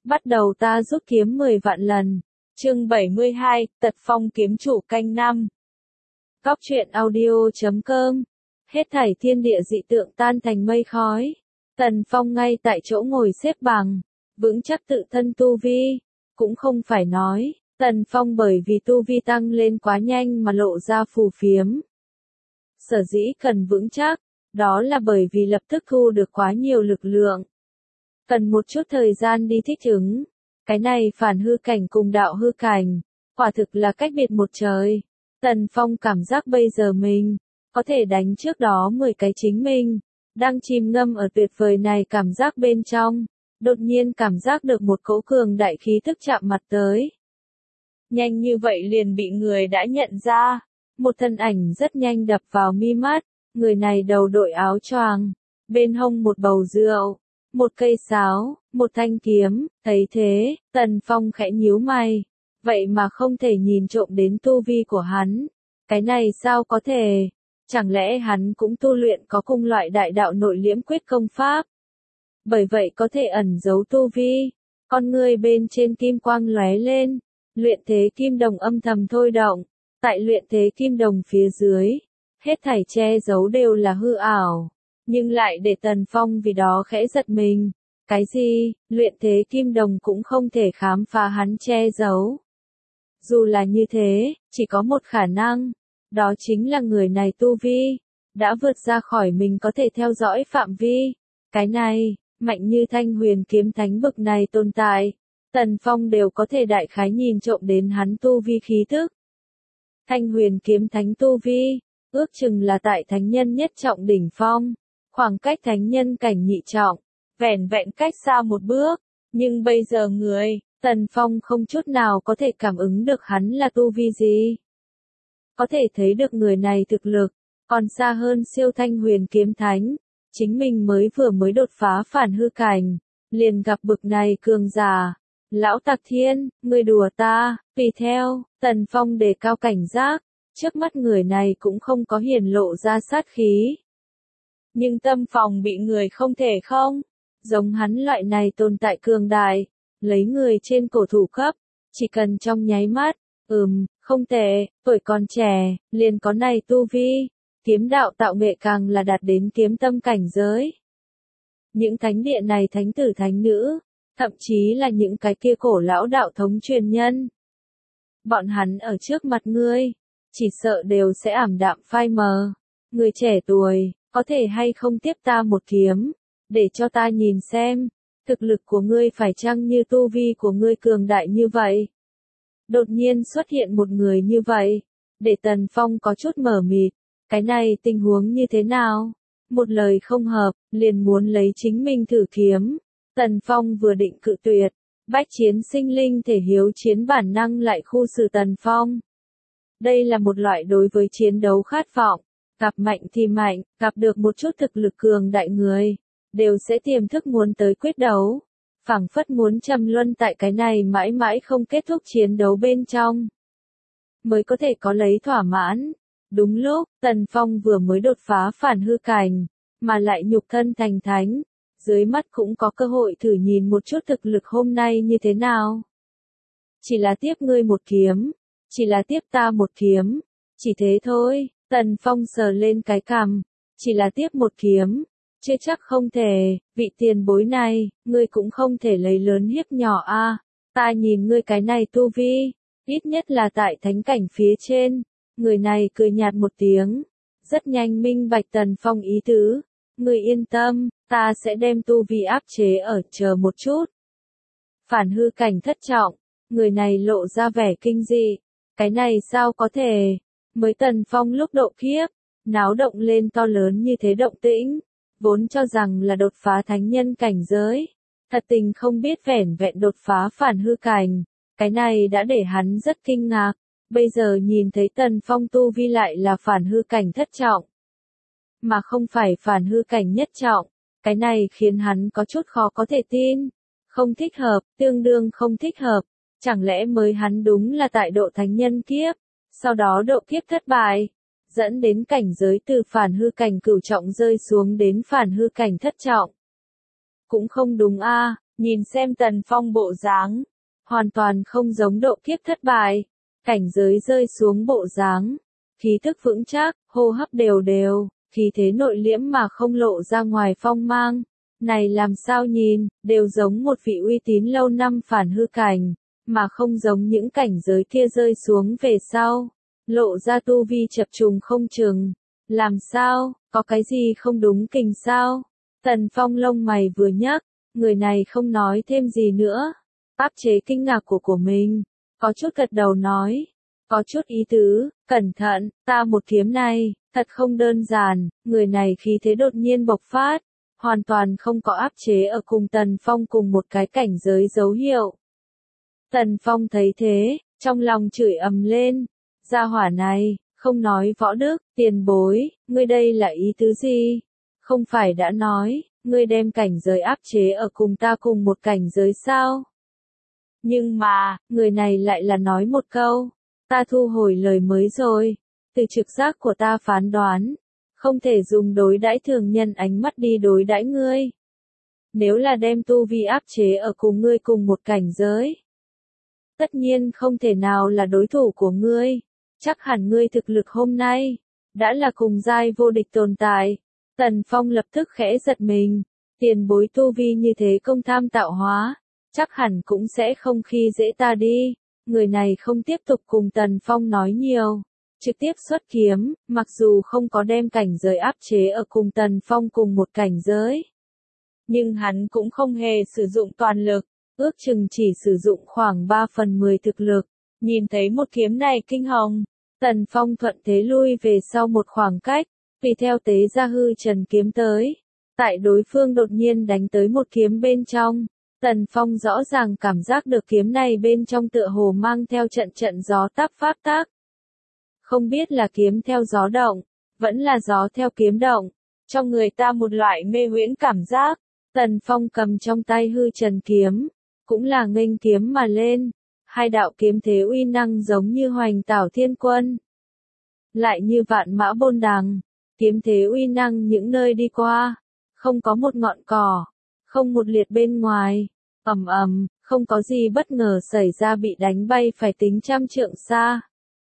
Bắt đầu ta rút kiếm 10 vạn lần. Chương 72, Tật Phong kiếm chủ canh năm. Góc truyện audio.com. Hết thảy thiên địa dị tượng tan thành mây khói. Tần Phong ngay tại chỗ ngồi xếp bằng, vững chắc tự thân tu vi. Cũng không phải nói, Tần Phong bởi vì tu vi tăng lên quá nhanh mà lộ ra phù phiếm. Sở dĩ cần vững chắc, đó là bởi vì lập tức thu được quá nhiều lực lượng. Cần một chút thời gian đi thích ứng. Cái này phản hư cảnh cùng đạo hư cảnh, quả thực là cách biệt một trời. Tần Phong cảm giác bây giờ mình có thể đánh trước đó 10 cái chính mình, đang chìm ngâm ở tuyệt vời này cảm giác bên trong, đột nhiên cảm giác được một cỗ cường đại khí thức chạm mặt tới. Nhanh như vậy liền bị người đã nhận ra, một thân ảnh rất nhanh đập vào mi mắt, người này đầu đội áo choàng, bên hông một bầu rượu, một cây sáo, một thanh kiếm. Thấy thế, Tần Phong khẽ nhíu mày, vậy mà không thể nhìn trộm đến tu vi của hắn. Cái này sao có thể? Chẳng lẽ hắn cũng tu luyện có cùng loại đại đạo nội liễm quyết công pháp? Bởi vậy có thể ẩn giấu tu vi. Con người bên trên kim quang lóe lên, luyện thế kim đồng âm thầm thôi động. Tại luyện thế kim đồng phía dưới, hết thảy che giấu đều là hư ảo, nhưng lại để Tần Phong vì đó khẽ giật mình. Cái gì, luyện thế kim đồng cũng không thể khám phá hắn che giấu. Dù là như thế, chỉ có một khả năng, đó chính là người này tu vi đã vượt ra khỏi mình có thể theo dõi phạm vi. Cái này, mạnh như Thanh Huyền kiếm thánh bực này tồn tại, Tần Phong đều có thể đại khái nhìn trộm đến hắn tu vi khí tức. Thanh Huyền kiếm thánh tu vi, ước chừng là tại thánh nhân nhất trọng đỉnh phong, khoảng cách thánh nhân cảnh nhị trọng, vẻn vẹn cách xa một bước, nhưng bây giờ Tần Phong không chút nào có thể cảm ứng được hắn là tu vi gì. Có thể thấy được người này thực lực, còn xa hơn siêu Thanh Huyền kiếm thánh, chính mình mới đột phá phản hư cảnh, liền gặp bực này cường giả. Lão Tạc Thiên, ngươi đùa ta, tùy theo, Tần Phong đề cao cảnh giác, trước mắt người này cũng không có hiển lộ ra sát khí. Nhưng tâm phòng bị người không thể không, giống hắn loại này tồn tại cường đại, lấy người trên cổ thủ cấp, chỉ cần trong nháy mắt, không tệ, tuổi còn trẻ, liền có này tu vi, kiếm đạo tạo nghệ càng là đạt đến kiếm tâm cảnh giới. Những thánh địa này thánh tử thánh nữ, thậm chí là những cái kia cổ lão đạo thống truyền nhân. Bọn hắn ở trước mặt ngươi, chỉ sợ đều sẽ ảm đạm phai mờ. Người trẻ tuổi, có thể hay không tiếp ta một kiếm, để cho ta nhìn xem, thực lực của ngươi phải chăng như tu vi của ngươi cường đại như vậy. Đột nhiên xuất hiện một người như vậy, để Tần Phong có chút mờ mịt, cái này tình huống như thế nào? Một lời không hợp, liền muốn lấy chính mình thử kiếm. Tần Phong vừa định cự tuyệt, bách chiến sinh linh thể hiếu chiến bản năng lại khu xử Tần Phong. Đây là một loại đối với chiến đấu khát vọng, gặp mạnh thì mạnh, gặp được một chút thực lực cường đại người, đều sẽ tiềm thức muốn tới quyết đấu, phảng phất muốn trầm luân tại cái này mãi mãi không kết thúc chiến đấu bên trong, mới có thể có lấy thỏa mãn. Đúng lúc, Tần Phong vừa mới đột phá phản hư cảnh, mà lại nhục thân thành thánh, dưới mắt cũng có cơ hội thử nhìn một chút thực lực hôm nay như thế nào. Chỉ là tiếp ngươi một kiếm, chỉ là tiếp ta một kiếm, chỉ thế thôi. Tần Phong sờ lên cái cằm, chỉ là tiếp một kiếm, chưa chắc không thể, vị tiền bối này, ngươi cũng không thể lấy lớn hiếp nhỏ a. Ta nhìn ngươi cái này tu vi, ít nhất là tại thánh cảnh phía trên. Người này cười nhạt một tiếng, rất nhanh minh bạch Tần Phong ý tứ. Ngươi yên tâm, ta sẽ đem tu vi áp chế ở, chờ một chút. Phản hư cảnh thất trọng, người này lộ ra vẻ kinh dị, cái này sao có thể? Mới Tần Phong lúc độ kiếp, náo động lên to lớn như thế động tĩnh, vốn cho rằng là đột phá thánh nhân cảnh giới, thật tình không biết vẻn vẹn đột phá phản hư cảnh, cái này đã để hắn rất kinh ngạc. Bây giờ nhìn thấy Tần Phong tu vi lại là phản hư cảnh thất trọng, mà không phải phản hư cảnh nhất trọng, cái này khiến hắn có chút khó có thể tin. Không thích hợp, tương đương không thích hợp, chẳng lẽ mới hắn đúng là tại độ thánh nhân kiếp, sau đó độ kiếp thất bại, dẫn đến cảnh giới từ phản hư cảnh cửu trọng rơi xuống đến phản hư cảnh thất trọng. Cũng không đúng a, Nhìn xem Tần Phong bộ dáng, hoàn toàn không giống độ kiếp thất bại, cảnh giới rơi xuống bộ dáng, khí thức vững chắc, hô hấp đều đều, khí thế nội liễm mà không lộ ra ngoài phong mang. Này làm sao nhìn, đều giống một vị uy tín lâu năm phản hư cảnh, mà không giống những cảnh giới kia rơi xuống về sau, lộ ra tu vi chập trùng không chừng. Làm sao, có cái gì không đúng kình sao? Tần Phong lông mày vừa nhắc, người này không nói thêm gì nữa, áp chế kinh ngạc của mình, có chút gật đầu nói, có chút ý tứ, cẩn thận, ta một kiếm này, thật không đơn giản, người này khí thế đột nhiên bộc phát, hoàn toàn không có áp chế ở cùng Tần Phong cùng một cái cảnh giới dấu hiệu. Tần Phong thấy thế, trong lòng chửi ầm lên, gia hỏa này, không nói võ đức, tiền bối, ngươi đây là ý tứ gì? Không phải đã nói, ngươi đem cảnh giới áp chế ở cùng ta cùng một cảnh giới sao? Nhưng mà, người này lại là nói một câu, ta thu hồi lời mới rồi, từ trực giác của ta phán đoán, không thể dùng đối đãi thường nhân ánh mắt đi đối đãi ngươi. Nếu là đem tu vi áp chế ở cùng ngươi cùng một cảnh giới, tất nhiên không thể nào là đối thủ của ngươi, chắc hẳn ngươi thực lực hôm nay, đã là cùng giai vô địch tồn tại. Tần Phong lập tức khẽ giật mình, tiền bối tu vi như thế công tham tạo hóa, chắc hẳn cũng sẽ không khi dễ ta đi. Người này không tiếp tục cùng Tần Phong nói nhiều, trực tiếp xuất kiếm, mặc dù không có đem cảnh giới áp chế ở cùng Tần Phong cùng một cảnh giới. Nhưng hắn cũng không hề sử dụng toàn lực, ước chừng chỉ sử dụng khoảng 3/10 thực lực. Nhìn thấy một kiếm này kinh hồng, Tần Phong thuận thế lui về sau một khoảng cách, tùy theo tế ra hư trần kiếm tới. Tại đối phương đột nhiên đánh tới một kiếm bên trong, Tần Phong rõ ràng cảm giác được kiếm này bên trong tựa hồ mang theo trận trận gió táp pháp tác. Không biết là kiếm theo gió động, vẫn là gió theo kiếm động, cho người ta một loại mê huyễn cảm giác. Tần Phong cầm trong tay hư trần kiếm, cũng là nghênh kiếm mà lên, hai đạo kiếm thế uy năng giống như hoành tảo thiên quân, lại như vạn mã bôn đằng, kiếm thế uy năng những nơi đi qua, không có một ngọn cỏ, không một liệt bên ngoài, ầm ầm, không có gì bất ngờ xảy ra bị đánh bay phải tính trăm trượng xa.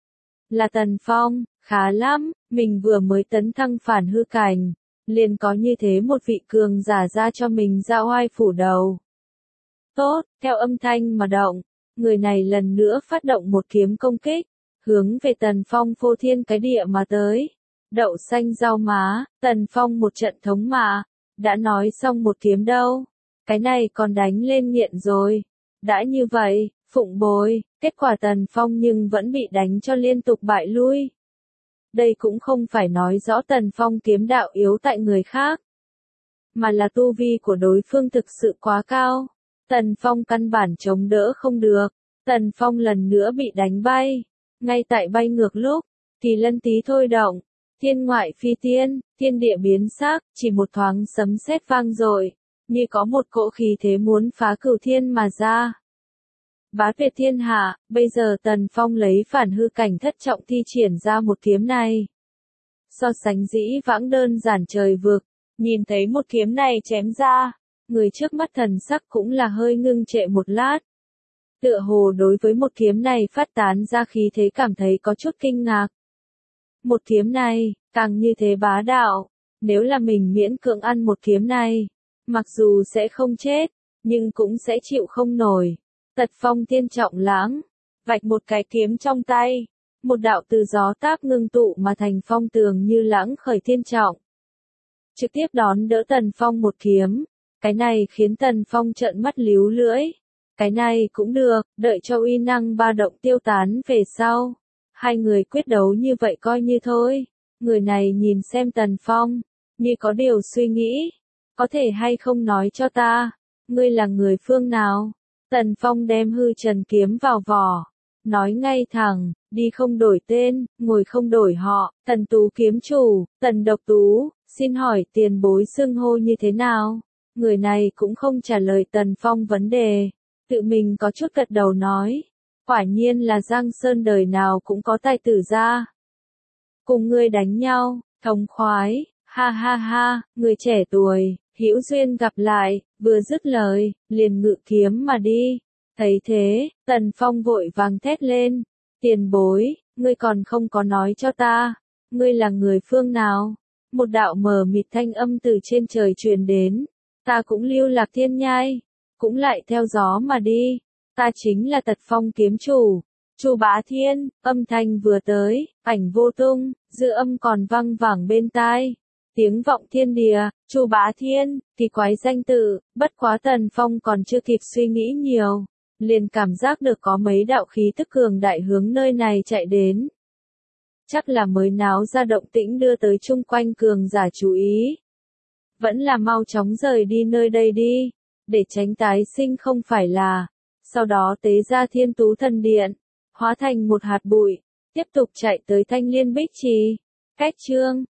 Là Tần Phong, khá lắm, mình vừa mới tấn thăng phản hư cảnh, liền có như thế một vị cường giả ra cho mình ra oai phủ đầu. Tốt, theo âm thanh mà động, người này lần nữa phát động một kiếm công kích, hướng về Tần Phong phô thiên cái địa mà tới. Đậu xanh rau má, Tần Phong một trận thống mà, đã nói xong một kiếm đâu, cái này còn đánh lên nghiện rồi. Đã như vậy, phụng bồi, kết quả Tần Phong nhưng vẫn bị đánh cho liên tục bại lui. Đây cũng không phải nói rõ Tần Phong kiếm đạo yếu tại người khác, mà là tu vi của đối phương thực sự quá cao. Tần Phong căn bản chống đỡ không được, Tần Phong lần nữa bị đánh bay. Ngay tại bay ngược lúc, Kỳ Lân Tý thôi động, thiên ngoại phi tiên, thiên địa biến sắc, chỉ một thoáng sấm sét vang dội, như có một cỗ khí thế muốn phá cửu thiên mà ra. Bá tuyệt thiên hạ, bây giờ Tần Phong lấy phản hư cảnh thất trọng thi triển ra một kiếm này. So sánh dĩ vãng đơn giản trời vực, nhìn thấy một kiếm này chém ra, người trước mắt thần sắc cũng là hơi ngưng trệ một lát. Tựa hồ đối với một kiếm này phát tán ra khí thế cảm thấy có chút kinh ngạc. Một kiếm này, càng như thế bá đạo, nếu là mình miễn cưỡng ăn một kiếm này, mặc dù sẽ không chết, nhưng cũng sẽ chịu không nổi. Tật phong thiên trọng lãng, vạch một cái kiếm trong tay, một đạo từ gió táp ngưng tụ mà thành phong tường như lãng khởi thiên trọng. Trực tiếp đón đỡ Tần Phong một kiếm, cái này khiến Tần Phong trợn mắt líu lưỡi. Cái này cũng được, đợi cho uy năng ba động tiêu tán về sau. Hai người quyết đấu như vậy coi như thôi. Người này nhìn xem Tần Phong, như có điều suy nghĩ. Có thể hay không nói cho ta, ngươi là người phương nào? Tần Phong đem hư trần kiếm vào vỏ, nói ngay thẳng, đi không đổi tên, ngồi không đổi họ, Tần Tú kiếm chủ, Tần Độc Tú, xin hỏi tiền bối xưng hô như thế nào? Người này cũng không trả lời Tần Phong vấn đề, tự mình có chút gật đầu nói, quả nhiên là Giang Sơn đời nào cũng có tài tử ra. Cùng ngươi đánh nhau, thống khoái, ha ha ha, người trẻ tuổi, hữu duyên gặp lại, vừa dứt lời, liền ngự kiếm mà đi. Thấy thế, Tần Phong vội vàng thét lên, tiền bối, ngươi còn không có nói cho ta, ngươi là người phương nào? Một đạo mờ mịt thanh âm từ trên trời truyền đến, ta cũng lưu lạc thiên nhai, cũng lại theo gió mà đi, ta chính là Tật Phong kiếm chủ. Chu Bá Thiên, âm thanh vừa tới, ảnh vô tung, dư âm còn vang vẳng bên tai. Tiếng vọng thiên địa, Chu Bá Thiên, kỳ quái danh tự, bất quá Tần Phong còn chưa kịp suy nghĩ nhiều, liền cảm giác được có mấy đạo khí tức cường đại hướng nơi này chạy đến. Chắc là mới náo ra động tĩnh đưa tới chung quanh cường giả chú ý. Vẫn là mau chóng rời đi nơi đây đi, để tránh tái sinh không phải là. Sau đó tế ra Thiên Tú Thần Điện, hóa thành một hạt bụi, tiếp tục chạy tới Thanh Liên Bích Trì. Cách chương